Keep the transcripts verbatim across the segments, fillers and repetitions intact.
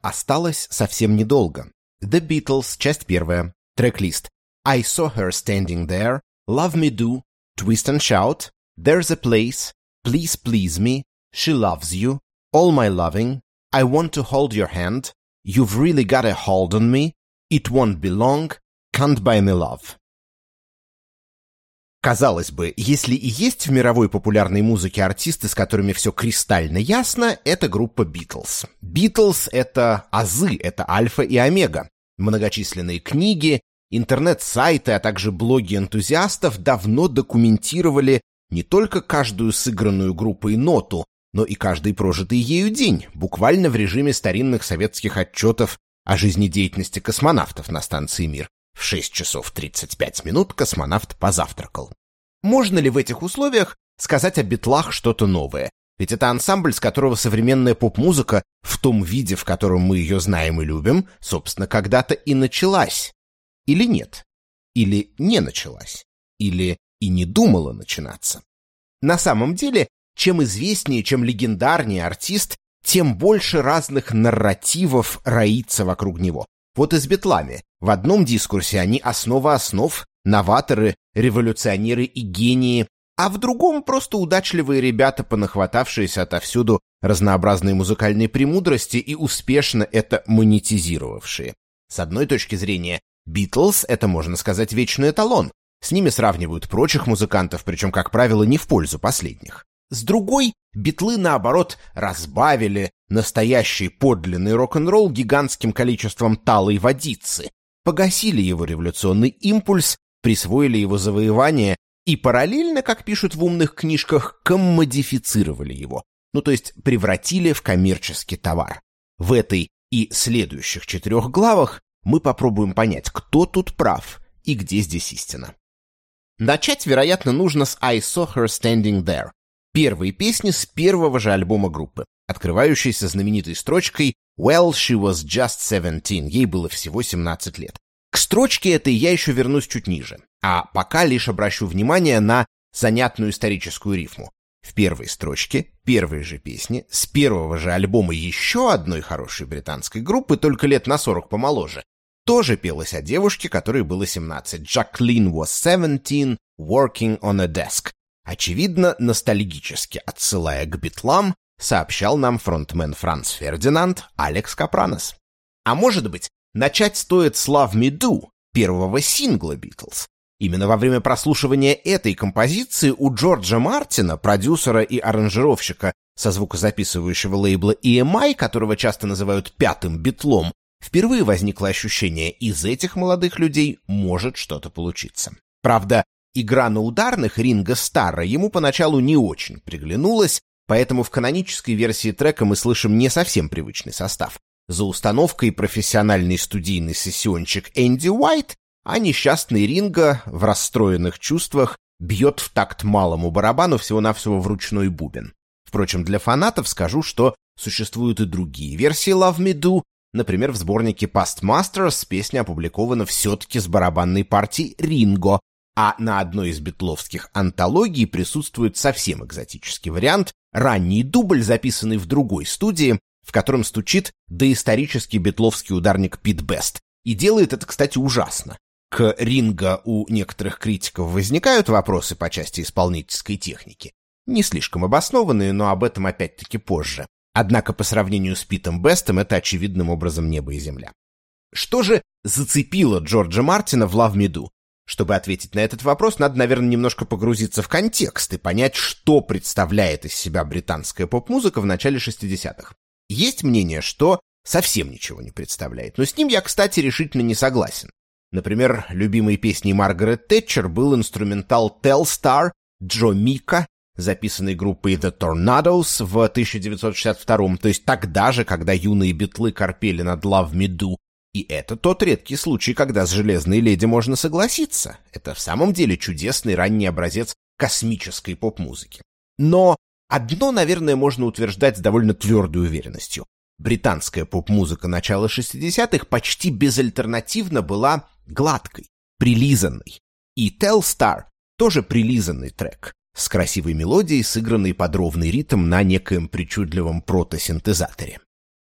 Осталось совсем недолго. The Beatles, часть первая. Трек-лист. I saw her standing there. Love me do. Twist and shout. There's a place. Please please me. She loves you. All my loving. I want to hold your hand. You've really got a hold on me. It won't be long. Can't buy me love. Казалось бы, если и есть в мировой популярной музыке артисты, с которыми все кристально ясно, это группа Beatles. Beatles — это азы, это альфа и омега. Многочисленные книги, интернет-сайты, а также блоги энтузиастов давно документировали не только каждую сыгранную группой ноту, но и каждый прожитый ею день, буквально в режиме старинных советских отчетов о жизнедеятельности космонавтов на станции «Мир». В шесть часов тридцать пять минут космонавт позавтракал. Можно ли в этих условиях сказать о Битлах что-то новое? Ведь это ансамбль, с которого современная поп-музыка в том виде, в котором мы ее знаем и любим, собственно, когда-то и началась. Или нет? Или не началась? Или и не думала начинаться? На самом деле, чем известнее, чем легендарнее артист, тем больше разных нарративов роится вокруг него. Вот и с Битлами. В одном дискурсе они основа основ, новаторы, революционеры и гении, а в другом просто удачливые ребята, понахватавшиеся отовсюду разнообразной музыкальной премудрости и успешно это монетизировавшие. С одной точки зрения, Битлз — это, можно сказать, вечный эталон. С ними сравнивают прочих музыкантов, причем, как правило, не в пользу последних. С другой, Битлы, наоборот, разбавили настоящий подлинный рок-н-ролл гигантским количеством талой водицы, погасили его революционный импульс, присвоили его завоевание и параллельно, как пишут в умных книжках, коммодифицировали его, ну то есть превратили в коммерческий товар. В этой и следующих четырех главах мы попробуем понять, кто тут прав и где здесь истина. Начать, вероятно, нужно с I Saw Her Standing There, первой песни с первого же альбома группы, открывающейся знаменитой строчкой «Well, she was just seventeen», ей было всего семнадцать лет. К строчке этой я еще вернусь чуть ниже, а пока лишь обращу внимание на занятную историческую рифму. В первой строчке первой же песни с первого же альбома еще одной хорошей британской группы, только лет на сорок помоложе, тоже пелось о девушке, которой было семнадцать. Jacqueline was seventeen, working on a desk. Очевидно, ностальгически отсылая к Битлам, сообщал нам фронтмен Франц Фердинанд Алекс Капранос. А может быть, начать стоит с Love Me Do, первого сингла Битлз. Именно во время прослушивания этой композиции у Джорджа Мартина, продюсера и аранжировщика со звукозаписывающего лейбла и эм ай, которого часто называют пятым Битлом, впервые возникло ощущение, из этих молодых людей может что-то получиться. Правда, игра на ударных Ринго Старра ему поначалу не очень приглянулась, поэтому в канонической версии трека мы слышим не совсем привычный состав. За установкой профессиональный студийный сессионщик Энди Уайт, а несчастный Ринго в расстроенных чувствах бьет в такт малому барабану всего-навсего в ручной бубен. Впрочем, для фанатов скажу, что существуют и другие версии Love Me Do. Например, в сборнике Past Masters песня опубликована все-таки с барабанной партией Ринго, а на одной из битловских антологий присутствует совсем экзотический вариант, ранний дубль, записанный в другой студии, в котором стучит доисторический битловский ударник Пит Бест. И делает это, кстати, ужасно. К Ринго у некоторых критиков возникают вопросы по части исполнительской техники. Не слишком обоснованные, но об этом опять-таки позже. Однако по сравнению с Питом Бестом это очевидным образом небо и земля. Что же зацепило Джорджа Мартина в Love Me Do? Чтобы ответить на этот вопрос, надо, наверное, немножко погрузиться в контекст и понять, что представляет из себя британская поп-музыка в начале шестидесятых. Есть мнение, что совсем ничего не представляет, но с ним я, кстати, решительно не согласен. Например, любимой песней Маргарет Тэтчер был инструментал Telstar Джо Мика, записанный группой The Tornadoes в тысяча девятьсот шестьдесят втором, то есть тогда же, когда юные битлы корпели над Love Me Do. И это тот редкий случай, когда с «Железной леди» можно согласиться. Это в самом деле чудесный ранний образец космической поп-музыки. Но одно, наверное, можно утверждать с довольно твердой уверенностью. Британская поп-музыка начала шестидесятых почти безальтернативно была гладкой, прилизанной. И Telstar тоже прилизанный трек, с красивой мелодией, сыгранной под ровный ритм на некоем причудливом протосинтезаторе.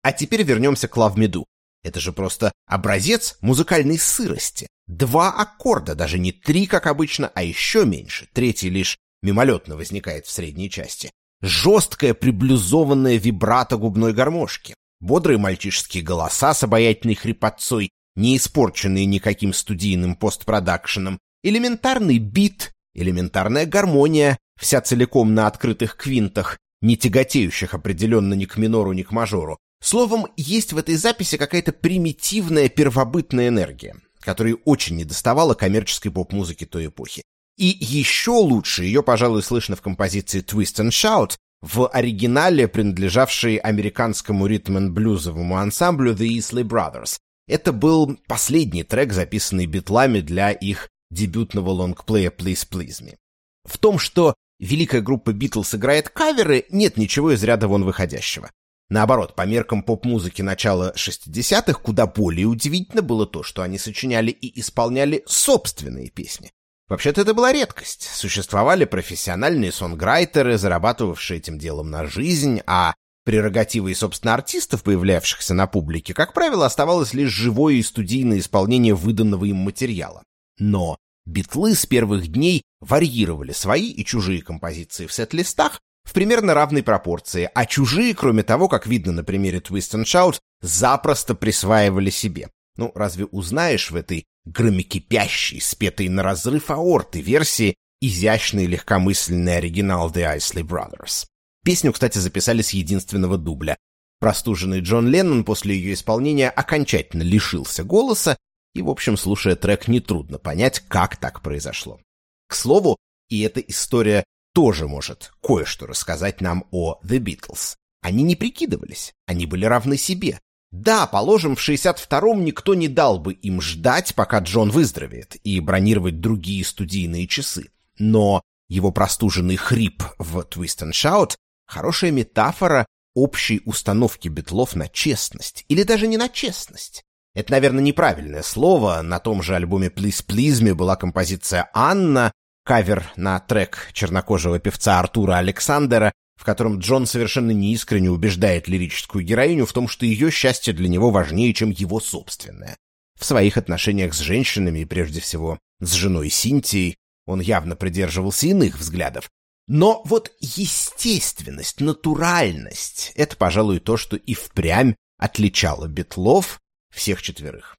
А теперь вернемся к Love Me Do. Это же просто образец музыкальной сырости. Два аккорда, даже не три, как обычно, а еще меньше. Третий лишь мимолетно возникает в средней части. Жесткая приблюзованная вибрато губной гармошки. Бодрые мальчишеские голоса с обаятельной хрипотцой, не испорченные никаким студийным постпродакшеном. Элементарный бит, элементарная гармония, вся целиком на открытых квинтах, не тяготеющих определенно ни к минору, ни к мажору. Словом, есть в этой записи какая-то примитивная первобытная энергия, которой очень недоставало коммерческой поп-музыки той эпохи. И еще лучше ее, пожалуй, слышно в композиции «Twist and Shout», в оригинале, принадлежавшей американскому ритм-н-блюзовому ансамблю The Isley Brothers. Это был последний трек, записанный Битлами для их дебютного лонгплея «Please Please Me». В том, что великая группа Битлз играет каверы, нет ничего из ряда вон выходящего. Наоборот, по меркам поп-музыки начала шестидесятых куда более удивительно было то, что они сочиняли и исполняли собственные песни. Вообще-то это была редкость. Существовали профессиональные сонграйтеры, зарабатывавшие этим делом на жизнь, а прерогативой, собственно, артистов, появлявшихся на публике, как правило, оставалось лишь живое и студийное исполнение выданного им материала. Но Битлы с первых дней варьировали свои и чужие композиции в сет-листах в примерно равной пропорции, а чужие, кроме того, как видно на примере Twist and Shout, запросто присваивали себе. Ну, разве узнаешь в этой громокипящей, спетой на разрыв аорты версии изящный легкомысленный оригинал The Isley Brothers? Песню, кстати, записали с единственного дубля. Простуженный Джон Леннон после ее исполнения окончательно лишился голоса, и, в общем, слушая трек, нетрудно понять, как так произошло. К слову, и эта история тоже может кое-что рассказать нам о The Beatles. Они не прикидывались, они были равны себе. Да, положим, в шестьдесят втором никто не дал бы им ждать, пока Джон выздоровеет, и бронировать другие студийные часы. Но его простуженный хрип в Twist and Shout — хорошая метафора общей установки Битлов на честность, или даже не на честность. Это, наверное, неправильное слово. На том же альбоме Please Please Me была композиция «Анна», кавер на трек чернокожего певца Артура Александера, в котором Джон совершенно неискренне убеждает лирическую героиню в том, что ее счастье для него важнее, чем его собственное. В своих отношениях с женщинами, и прежде всего с женой Синтией, он явно придерживался иных взглядов. Но вот естественность, натуральность — это, пожалуй, то, что и впрямь отличало Битлов всех четверых.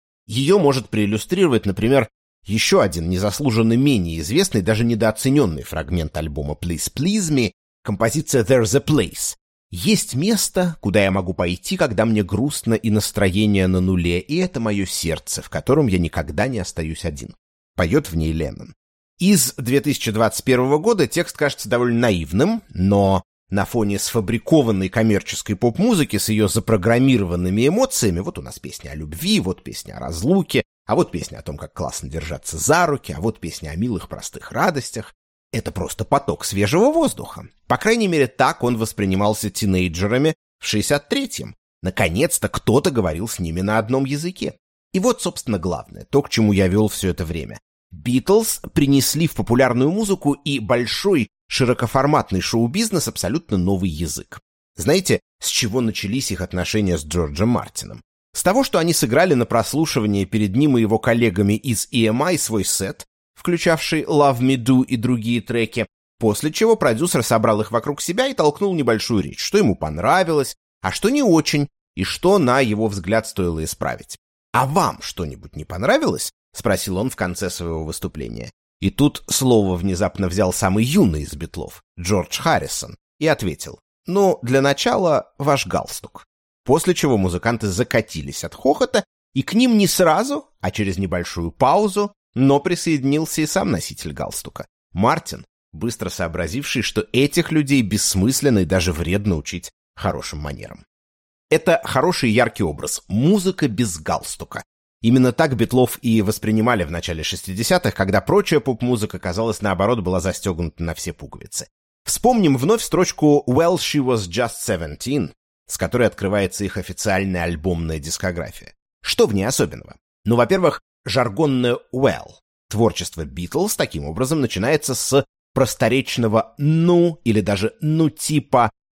Ее может проиллюстрировать, например, еще один незаслуженно менее известный, даже недооцененный фрагмент альбома Please Please Me, композиция There's a Place. Есть место, куда я могу пойти, когда мне грустно и настроение на нуле, и это мое сердце, в котором я никогда не остаюсь один. Поет в ней Леннон. Из две тысячи двадцать первого года текст кажется довольно наивным, но на фоне сфабрикованной коммерческой поп-музыки с ее запрограммированными эмоциями, вот у нас песня о любви, вот песня о разлуке, а вот песня о том, как классно держаться за руки, а вот песня о милых простых радостях. Это просто поток свежего воздуха. По крайней мере, так он воспринимался тинейджерами в шестьдесят третьем. Наконец-то кто-то говорил с ними на одном языке. И вот, собственно, главное, то, к чему я вел все это время. Битлз принесли в популярную музыку и большой широкоформатный шоу-бизнес абсолютно новый язык. Знаете, с чего начались их отношения с Джорджем Мартином? С того, что они сыграли на прослушивание перед ним и его коллегами из и эм ай свой сет, включавший Love Me Do и другие треки, после чего продюсер собрал их вокруг себя и толкнул небольшую речь, что ему понравилось, а что не очень, и что, на его взгляд, стоило исправить. «А вам что-нибудь не понравилось?» — спросил он в конце своего выступления. И тут слово внезапно взял самый юный из Битлов, Джордж Харрисон, и ответил: «Ну, для начала, ваш галстук». После чего музыканты закатились от хохота, и к ним не сразу, а через небольшую паузу, но присоединился и сам носитель галстука, Мартин, быстро сообразивший, что этих людей бессмысленно и даже вредно учить хорошим манерам. Это хороший яркий образ — музыка без галстука. Именно так Битлов и воспринимали в начале шестидесятых, когда прочая поп-музыка, казалось, наоборот, была застегнута на все пуговицы. Вспомним вновь строчку «Well, she was just seventeen», с которой открывается их официальная альбомная дискография. Что в ней особенного? Ну, во-первых, жаргонное «well». Творчество Битлз таким образом начинается с просторечного «ну» или даже «ну типа»,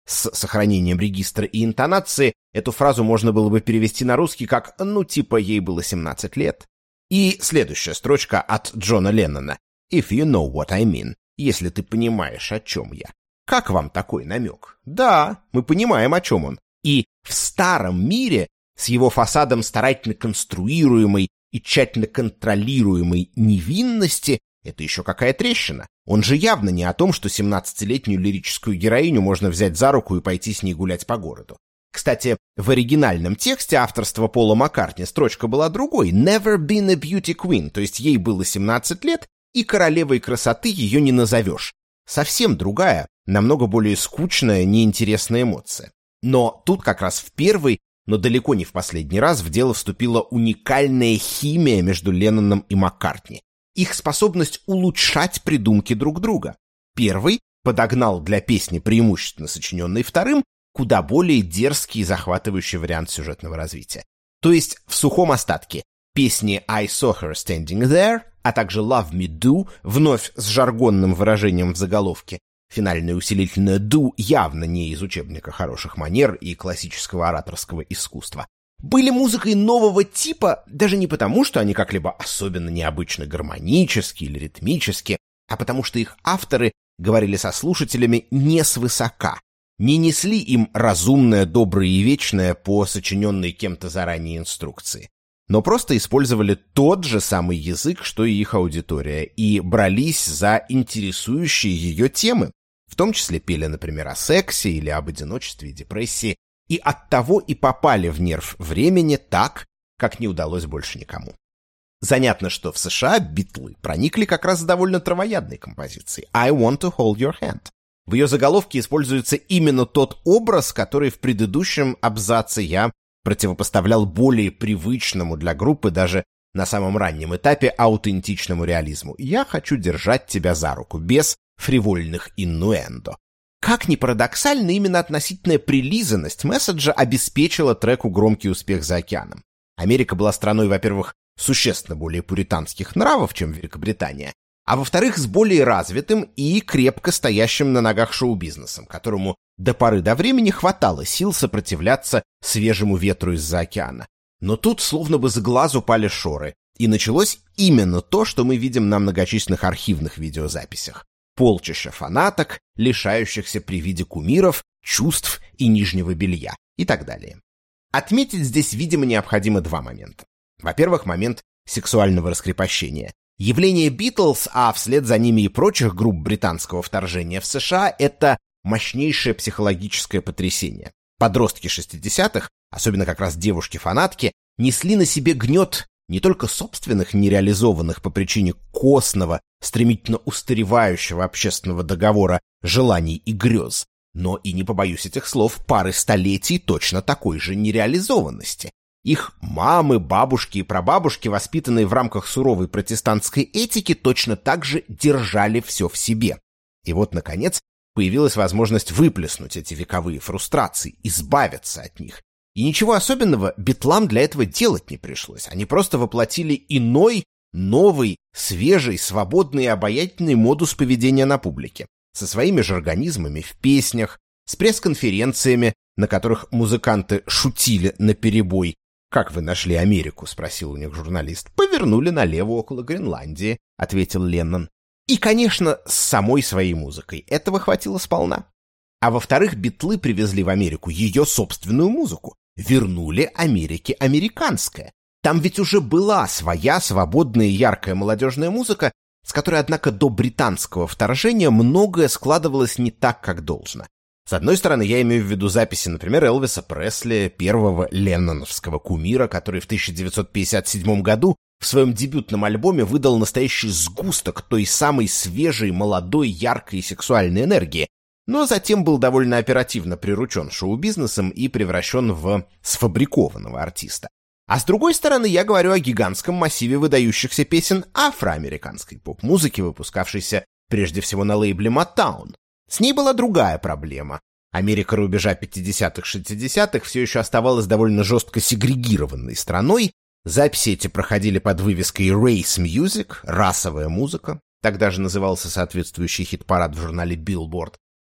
с сохранением регистра и интонации, эту фразу можно было бы перевести на русский как «ну типа ей было семнадцать лет». И следующая строчка от Джона Леннона «If you know what I mean», если ты понимаешь, о чем я. Как вам такой намек? Да, мы понимаем, о чем он. И в старом мире с его фасадом старательно конструируемой и тщательно контролируемой невинности это еще какая трещина. Он же явно не о том, что семнадцатилетнюю лирическую героиню можно взять за руку и пойти с ней гулять по городу. Кстати, в оригинальном тексте авторства Пола Маккартни строчка была другой. «Never been a beauty queen», то есть ей было семнадцать лет, и королевой красоты ее не назовешь. Совсем другая, намного более скучная, неинтересная эмоция. Но тут как раз в первый, но далеко не в последний раз в дело вступила уникальная химия между Ленноном и Маккартни. Их способность улучшать придумки друг друга. Первый подогнал для песни, преимущественно сочиненной вторым, куда более дерзкий и захватывающий вариант сюжетного развития. То есть в сухом остатке песни «I saw her standing there», а также «Love me do», вновь с жаргонным выражением в заголовке. Финальное усилительное «do» явно не из учебника хороших манер и классического ораторского искусства. Были музыкой нового типа даже не потому, что они как-либо особенно необычно гармонически или ритмически, а потому что их авторы говорили со слушателями не свысока, не несли им разумное, доброе и вечное по сочиненной кем-то заранее инструкции, но просто использовали тот же самый язык, что и их аудитория, и брались за интересующие ее темы, в том числе пели, например, о сексе или об одиночестве и депрессии, и оттого и попали в нерв времени так, как не удалось больше никому. Занятно, что в США битлы проникли как раз с довольно травоядной композицией «I want to hold your hand». В ее заголовке используется именно тот образ, который в предыдущем абзаце я противопоставлял более привычному для группы даже на самом раннем этапе аутентичному реализму. «Я хочу держать тебя за руку», без фривольных иннуэндо. Как ни парадоксально, именно относительная прилизанность месседжа обеспечила треку громкий успех за океаном. Америка была страной, во-первых, существенно более пуританских нравов, чем Великобритания, а во-вторых, с более развитым и крепко стоящим на ногах шоу-бизнесом, которому до поры до времени хватало сил сопротивляться свежему ветру из-за океана. Но тут словно бы с глаз упали шоры, и началось именно то, что мы видим на многочисленных архивных видеозаписях. Полчища фанаток, лишающихся при виде кумиров, чувств и нижнего белья и так далее. Отметить здесь, видимо, необходимо два момента. Во-первых, момент сексуального раскрепощения. Явление Битлз, а вслед за ними и прочих групп британского вторжения в США, это мощнейшее психологическое потрясение. Подростки шестидесятых, особенно как раз девушки-фанатки, несли на себе гнет не только собственных нереализованных по причине косного, стремительно устаревающего общественного договора желаний и грез, но и, не побоюсь этих слов, пары столетий точно такой же нереализованности. Их мамы, бабушки и прабабушки, воспитанные в рамках суровой протестантской этики, точно так же держали все в себе. И вот, наконец, появилась возможность выплеснуть эти вековые фрустрации, избавиться от них. И ничего особенного битлам для этого делать не пришлось. Они просто воплотили иной, новый, свежий, свободный и обаятельный модус поведения на публике. Со своими же организмами в песнях, с пресс-конференциями, на которых музыканты шутили наперебой. «Как вы нашли Америку?» — спросил у них журналист. «Повернули налево около Гренландии», — ответил Леннон. И, конечно, с самой своей музыкой. Этого хватило сполна. А во-вторых, битлы привезли в Америку ее собственную музыку. Вернули Америке американское. Там ведь уже была своя свободная и яркая молодежная музыка, с которой, однако, до британского вторжения многое складывалось не так, как должно. С одной стороны, я имею в виду записи, например, Элвиса Пресли, первого ленноновского кумира, который в тысяча девятьсот пятьдесят седьмом году в своем дебютном альбоме выдал настоящий сгусток той самой свежей, молодой, яркой и сексуальной энергии, но затем был довольно оперативно приручен шоу-бизнесом и превращен в сфабрикованного артиста. А с другой стороны, я говорю о гигантском массиве выдающихся песен афроамериканской поп-музыки, выпускавшейся прежде всего на лейбле Motown. С ней была другая проблема. Америка рубежа пятидесятых-шестидесятых все еще оставалась довольно жестко сегрегированной страной. Записи эти проходили под вывеской Race Music, расовая музыка, тогда же назывался соответствующий хит-парад в журнале Billboard.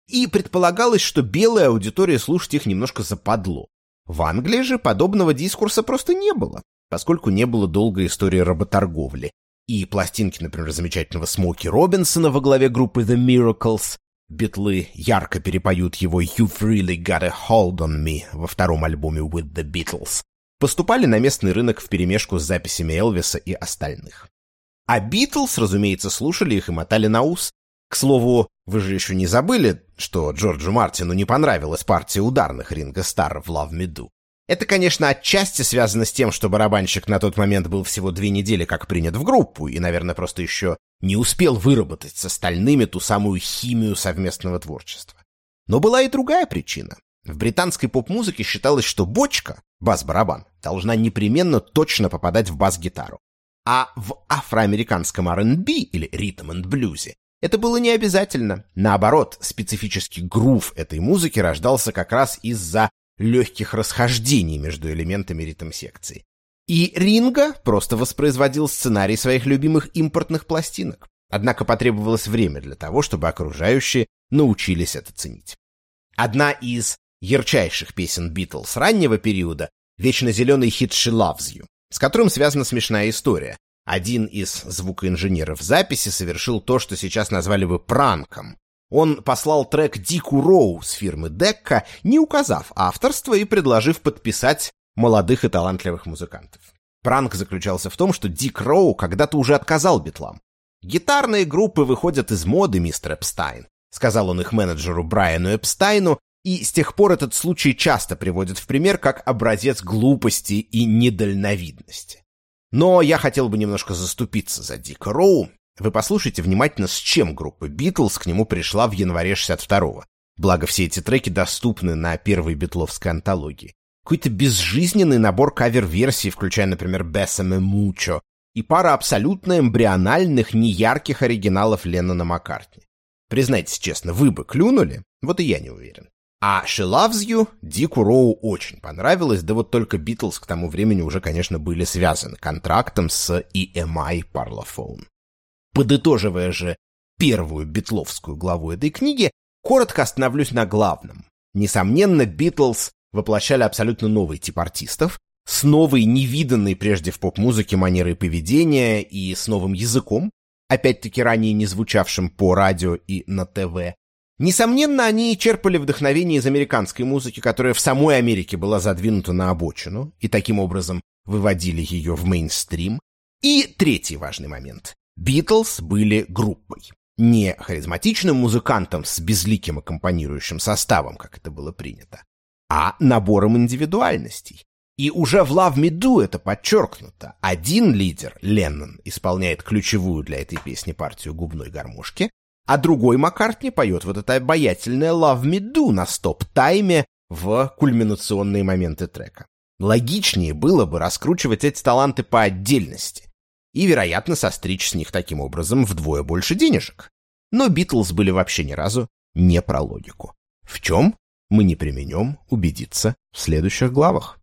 и предполагалось, что белая аудитория слушать их немножко западло. В Англии же подобного дискурса просто не было, поскольку не было долгой истории работорговли. И пластинки, например, замечательного Смоки Робинсона во главе группы The Miracles, битлы ярко перепоют его «You've really got a hold on me» во втором альбоме With the Beatles, поступали на местный рынок вперемешку с записями Элвиса и остальных. А Битлз, разумеется, слушали их и мотали на ус. К слову, вы же еще не забыли, что Джорджу Мартину не понравилась партия ударных Ринго Старра в Love Me Do. Это, конечно, отчасти связано с тем, что барабанщик на тот момент был всего две недели как принят в группу и, наверное, просто еще не успел выработать с остальными ту самую химию совместного творчества. Но была и другая причина. В британской поп-музыке считалось, что бочка, бас-барабан, должна непременно точно попадать в бас-гитару. А в афроамериканском ар энд би или ритм-энд-блюзе это было не обязательно. Наоборот, специфический грув этой музыки рождался как раз из-за легких расхождений между элементами ритм-секции. И Ринго просто воспроизводил сценарий своих любимых импортных пластинок. Однако потребовалось время для того, чтобы окружающие научились это ценить. Одна из ярчайших песен Битлз раннего периода — вечно зеленый хит «She Loves You», с которым связана смешная история. Один из звукоинженеров записи совершил то, что сейчас назвали бы пранком. Он послал трек Дику Роу с фирмы Декка, не указав авторство и предложив подписать молодых и талантливых музыкантов. Пранк заключался в том, что Дик Роу когда-то уже отказал битлам. «Гитарные группы выходят из моды, мистер Эпстайн», — сказал он их менеджеру Брайану Эпстайну, и с тех пор этот случай часто приводят в пример как образец глупости и недальновидности. Но я хотел бы немножко заступиться за Дика Роу. Вы послушайте внимательно, с чем группа Битлз к нему пришла в январе шестьдесят второго. Благо, все эти треки доступны на первой битловской антологии. Какой-то безжизненный набор кавер-версий, включая, например, «Bésame Mucho», и пара абсолютно эмбриональных, неярких оригиналов Леннона-Маккартни. Признайтесь честно, вы бы клюнули? Вот и я не уверен. А «She Loves You» Дику Роу очень понравилось, да вот только Битлз к тому времени уже, конечно, были связаны контрактом с и эм ай Parlophone. Подытоживая же первую битловскую главу этой книги, коротко остановлюсь на главном. Несомненно, Битлз воплощали абсолютно новый тип артистов, с новой, невиданной прежде в поп-музыке манерой поведения и с новым языком, опять-таки ранее не звучавшим по радио и на ТВ. Несомненно, они черпали вдохновение из американской музыки, которая в самой Америке была задвинута на обочину, и таким образом выводили ее в мейнстрим. И третий важный момент. Битлз были группой. Не харизматичным музыкантом с безликим аккомпанирующим составом, как это было принято, а набором индивидуальностей. И уже в Love Me Do это подчеркнуто. Один лидер, Леннон, исполняет ключевую для этой песни партию губной гармошки, а другой, Маккартни, поет вот это обаятельное Love Me Do на стоп-тайме в кульминационные моменты трека. Логичнее было бы раскручивать эти таланты по отдельности и, вероятно, состричь с них таким образом вдвое больше денежек. Но Битлз были вообще ни разу не про логику. В чем мы не преминем убедиться в следующих главах.